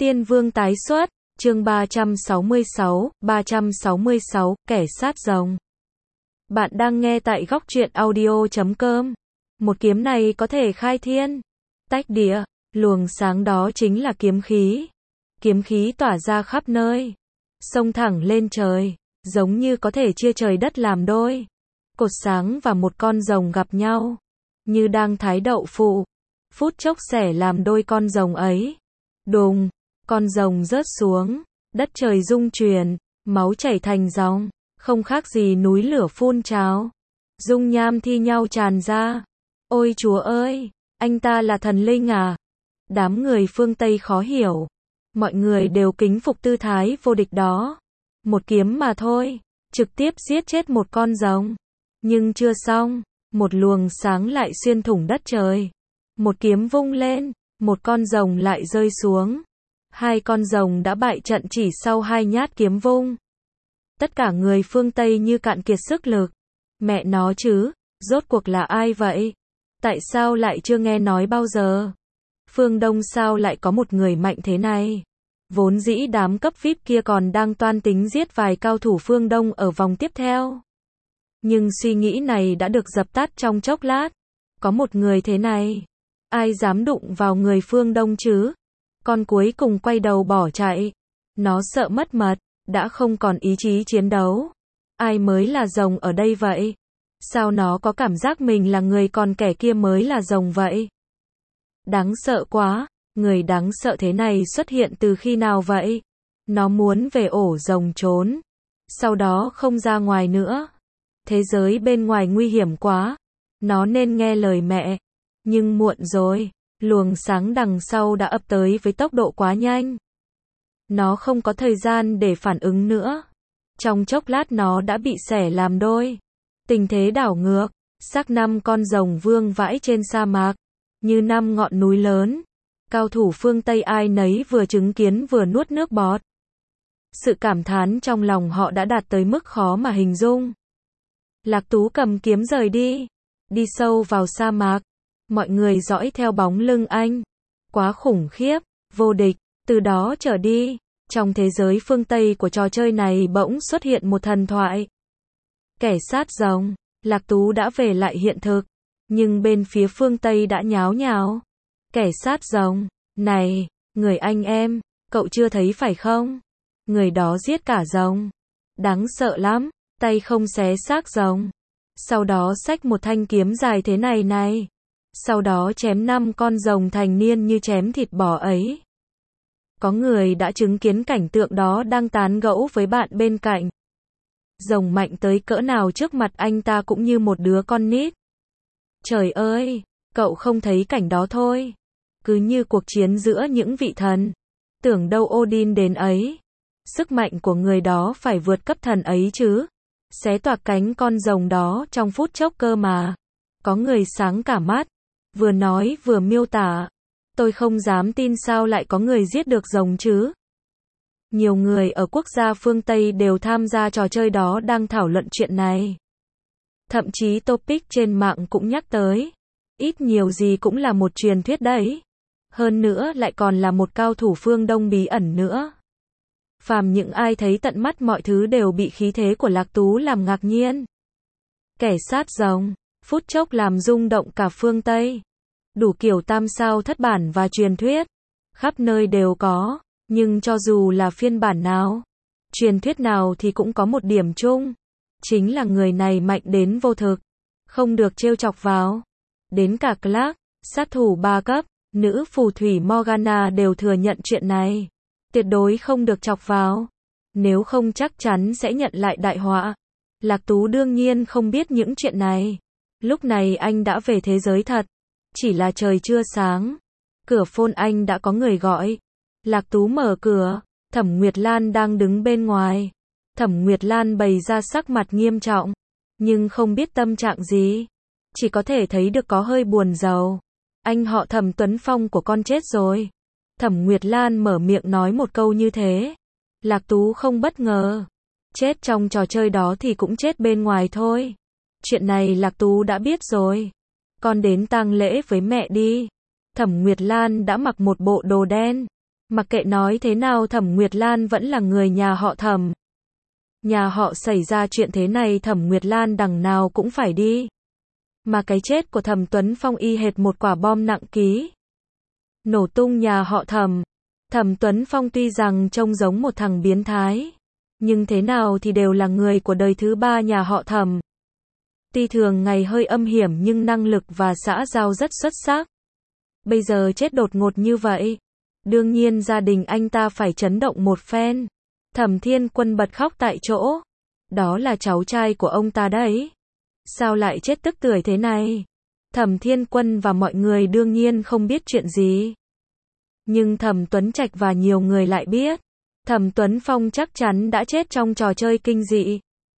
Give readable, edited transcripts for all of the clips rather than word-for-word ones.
Tiên Vương tái xuất, chương 366, kẻ sát rồng. Bạn đang nghe tại góc truyện audio.com. Một kiếm này có thể khai thiên, tách địa, luồng sáng đó chính là kiếm khí. Kiếm khí tỏa ra khắp nơi, xông thẳng lên trời, giống như có thể chia trời đất làm đôi. Cột sáng và một con rồng gặp nhau, như đang thái đậu phụ, phút chốc xẻ làm đôi con rồng ấy. Đùng, con rồng rớt xuống, đất trời rung chuyển, máu chảy thành dòng, không khác gì núi lửa phun trào. Dung nham thi nhau tràn ra. Ôi Chúa ơi, anh ta là thần linh à? Đám người phương Tây khó hiểu. Mọi người đều kính phục tư thái vô địch đó. Một kiếm mà thôi, trực tiếp giết chết một con rồng. Nhưng chưa xong, một luồng sáng lại xuyên thủng đất trời. Một kiếm vung lên, một con rồng lại rơi xuống. Hai con rồng đã bại trận chỉ sau hai nhát kiếm vung. Tất cả người phương Tây như cạn kiệt sức lực. Mẹ nó chứ, rốt cuộc là ai vậy? Tại sao lại chưa nghe nói bao giờ? Phương Đông sao lại có một người mạnh thế này? Vốn dĩ đám cấp VIP kia còn đang toan tính giết vài cao thủ phương Đông ở vòng tiếp theo. Nhưng suy nghĩ này đã được dập tắt trong chốc lát. Có một người thế này, ai dám đụng vào người phương Đông chứ? Con cuối cùng quay đầu bỏ chạy. Nó sợ mất mật, đã không còn ý chí chiến đấu. Ai mới là rồng ở đây vậy? Sao nó có cảm giác mình là người còn kẻ kia mới là rồng vậy? Đáng sợ quá, người đáng sợ thế này xuất hiện từ khi nào vậy? Nó muốn về ổ rồng trốn, sau đó không ra ngoài nữa. Thế giới bên ngoài nguy hiểm quá, nó nên nghe lời mẹ. Nhưng muộn rồi, luồng sáng đằng sau đã ập tới với tốc độ quá nhanh. Nó không có thời gian để phản ứng nữa. Trong chốc lát nó đã bị xẻ làm đôi. Tình thế đảo ngược, xác 5 con rồng vương vãi trên sa mạc, như 5 ngọn núi lớn. Cao thủ phương Tây ai nấy vừa chứng kiến vừa nuốt nước bọt. Sự cảm thán trong lòng họ đã đạt tới mức khó mà hình dung. Lạc Tú cầm kiếm rời đi, đi sâu vào sa mạc. Mọi người dõi theo bóng lưng anh. Quá khủng khiếp, vô địch. Từ đó trở đi, trong thế giới phương Tây của trò chơi này bỗng xuất hiện một thần thoại. Kẻ sát rồng. Lạc Tú đã về lại hiện thực, nhưng bên phía phương Tây đã nháo nhào. Kẻ sát rồng. Này, người anh em, cậu chưa thấy phải không? Người đó giết cả rồng. Đáng sợ lắm, tay không xé xác rồng. Sau đó xách một thanh kiếm dài thế này này. Sau đó chém 5 con rồng thành niên như chém thịt bò ấy. Có người đã chứng kiến cảnh tượng đó đang tán gẫu với bạn bên cạnh. Rồng mạnh tới cỡ nào trước mặt anh ta cũng như một đứa con nít. Trời ơi, cậu không thấy cảnh đó thôi. Cứ như cuộc chiến giữa những vị thần. Tưởng đâu Odin đến ấy. Sức mạnh của người đó phải vượt cấp thần ấy chứ. Xé toạc cánh con rồng đó trong phút chốc cơ mà. Có người sáng cả mắt. Vừa nói vừa miêu tả. Tôi không dám tin sao lại có người giết được rồng chứ. Nhiều người ở quốc gia phương Tây đều tham gia trò chơi đó đang thảo luận chuyện này. Thậm chí topic trên mạng cũng nhắc tới. Ít nhiều gì cũng là một truyền thuyết đấy. Hơn nữa lại còn là một cao thủ phương Đông bí ẩn nữa. Phàm những ai thấy tận mắt mọi thứ đều bị khí thế của Lạc Tú làm ngạc nhiên. Kẻ sát rồng, phút chốc làm rung động cả phương Tây. Đủ kiểu tam sao thất bản và truyền thuyết. Khắp nơi đều có, nhưng cho dù là phiên bản nào, truyền thuyết nào thì cũng có một điểm chung. Chính là người này mạnh đến vô thực. Không được trêu chọc vào. Đến cả Clark, sát thủ 3 cấp, nữ phù thủy Morgana đều thừa nhận chuyện này. Tuyệt đối không được chọc vào. Nếu không chắc chắn sẽ nhận lại đại họa. Lạc Tú đương nhiên không biết những chuyện này. Lúc này anh đã về thế giới thật. Chỉ là trời chưa sáng. Cửa phone anh đã có người gọi. Lạc Tú mở cửa. Thẩm Nguyệt Lan đang đứng bên ngoài. Thẩm Nguyệt Lan bày ra sắc mặt nghiêm trọng. Nhưng không biết tâm trạng gì. Chỉ có thể thấy được có hơi buồn rầu. Anh họ Thẩm Tuấn Phong của con chết rồi. Thẩm Nguyệt Lan mở miệng nói một câu như thế. Lạc Tú không bất ngờ. Chết trong trò chơi đó thì cũng chết bên ngoài thôi. Chuyện này Lạc Tú đã biết rồi. Con đến tang lễ với mẹ đi. Thẩm Nguyệt Lan đã mặc một bộ đồ đen. Mặc kệ nói thế nào Thẩm Nguyệt Lan vẫn là người nhà họ Thẩm. Nhà họ xảy ra chuyện thế này Thẩm Nguyệt Lan đằng nào cũng phải đi. Mà cái chết của Thẩm Tuấn Phong y hệt một quả bom nặng ký. Nổ tung nhà họ Thẩm. Thẩm Tuấn Phong tuy rằng trông giống một thằng biến thái, nhưng thế nào thì đều là người của đời thứ ba nhà họ Thẩm. Tuy thường ngày hơi âm hiểm nhưng năng lực và xã giao rất xuất sắc. Bây giờ chết đột ngột như vậy, đương nhiên gia đình anh ta phải chấn động một phen. Thẩm Thiên Quân bật khóc tại chỗ. Đó là cháu trai của ông ta đấy. Sao lại chết tức tưởi thế này? Thẩm Thiên Quân và mọi người đương nhiên không biết chuyện gì. Nhưng Thẩm Tuấn Trạch và nhiều người lại biết. Thẩm Tuấn Phong chắc chắn đã chết trong trò chơi kinh dị.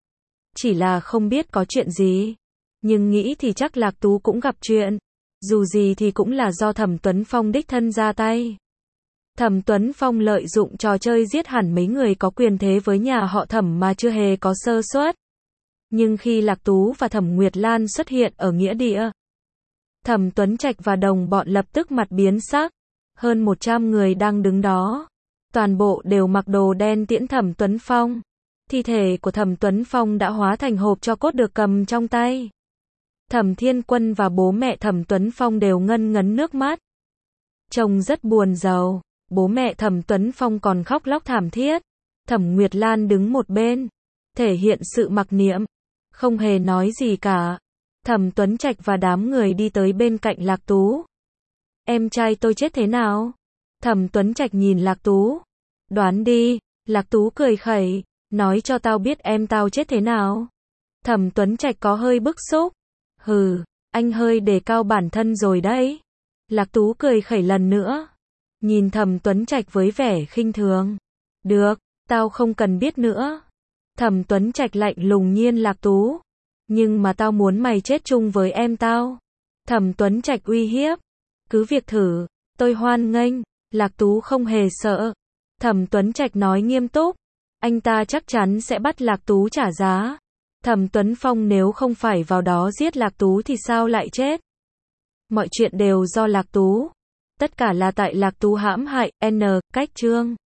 Chỉ là không biết có chuyện gì. Nhưng nghĩ thì chắc Lạc Tú cũng gặp chuyện. Dù gì thì cũng là do Thẩm Tuấn Phong đích thân ra tay. Thẩm Tuấn Phong lợi dụng trò chơi giết hẳn mấy người có quyền thế với nhà họ Thẩm mà chưa hề có sơ suất. Nhưng khi Lạc Tú và Thẩm Nguyệt Lan xuất hiện ở nghĩa địa, Thẩm Tuấn Trạch và đồng bọn lập tức mặt biến sắc. Hơn 100 người đang đứng đó. Toàn bộ đều mặc đồ đen tiễn Thẩm Tuấn Phong. Thi thể của Thẩm Tuấn Phong đã hóa thành hộp tro cốt được cầm trong tay. Thẩm Thiên Quân và bố mẹ Thẩm Tuấn Phong đều ngân ngấn nước mắt. Trông rất buồn rầu. Bố mẹ Thẩm Tuấn Phong còn khóc lóc thảm thiết. Thẩm Nguyệt Lan đứng một bên, thể hiện sự mặc niệm, không hề nói gì cả. Thẩm Tuấn Trạch và đám người đi tới bên cạnh Lạc Tú. Em trai tôi chết thế nào? Thẩm Tuấn Trạch nhìn Lạc Tú. Đoán đi. Lạc Tú cười khẩy. Nói cho tao biết em tao chết thế nào. Thẩm Tuấn Trạch có hơi bức xúc. Hừ, anh hơi đề cao bản thân rồi đấy. Lạc Tú cười khẩy lần nữa. Nhìn Thẩm Tuấn Trạch với vẻ khinh thường. Được, tao không cần biết nữa. Thẩm Tuấn Trạch lạnh lùng nhìn Lạc Tú. Nhưng mà tao muốn mày chết chung với em tao. Thẩm Tuấn Trạch uy hiếp. Cứ việc thử, tôi hoan nghênh. Lạc Tú không hề sợ. Thẩm Tuấn Trạch nói nghiêm túc. Anh ta chắc chắn sẽ bắt Lạc Tú trả giá. Thẩm Tuấn Phong nếu không phải vào đó giết Lạc Tú thì sao lại chết? Mọi chuyện đều do Lạc Tú. Tất cả là tại Lạc Tú hãm hại, cách chương.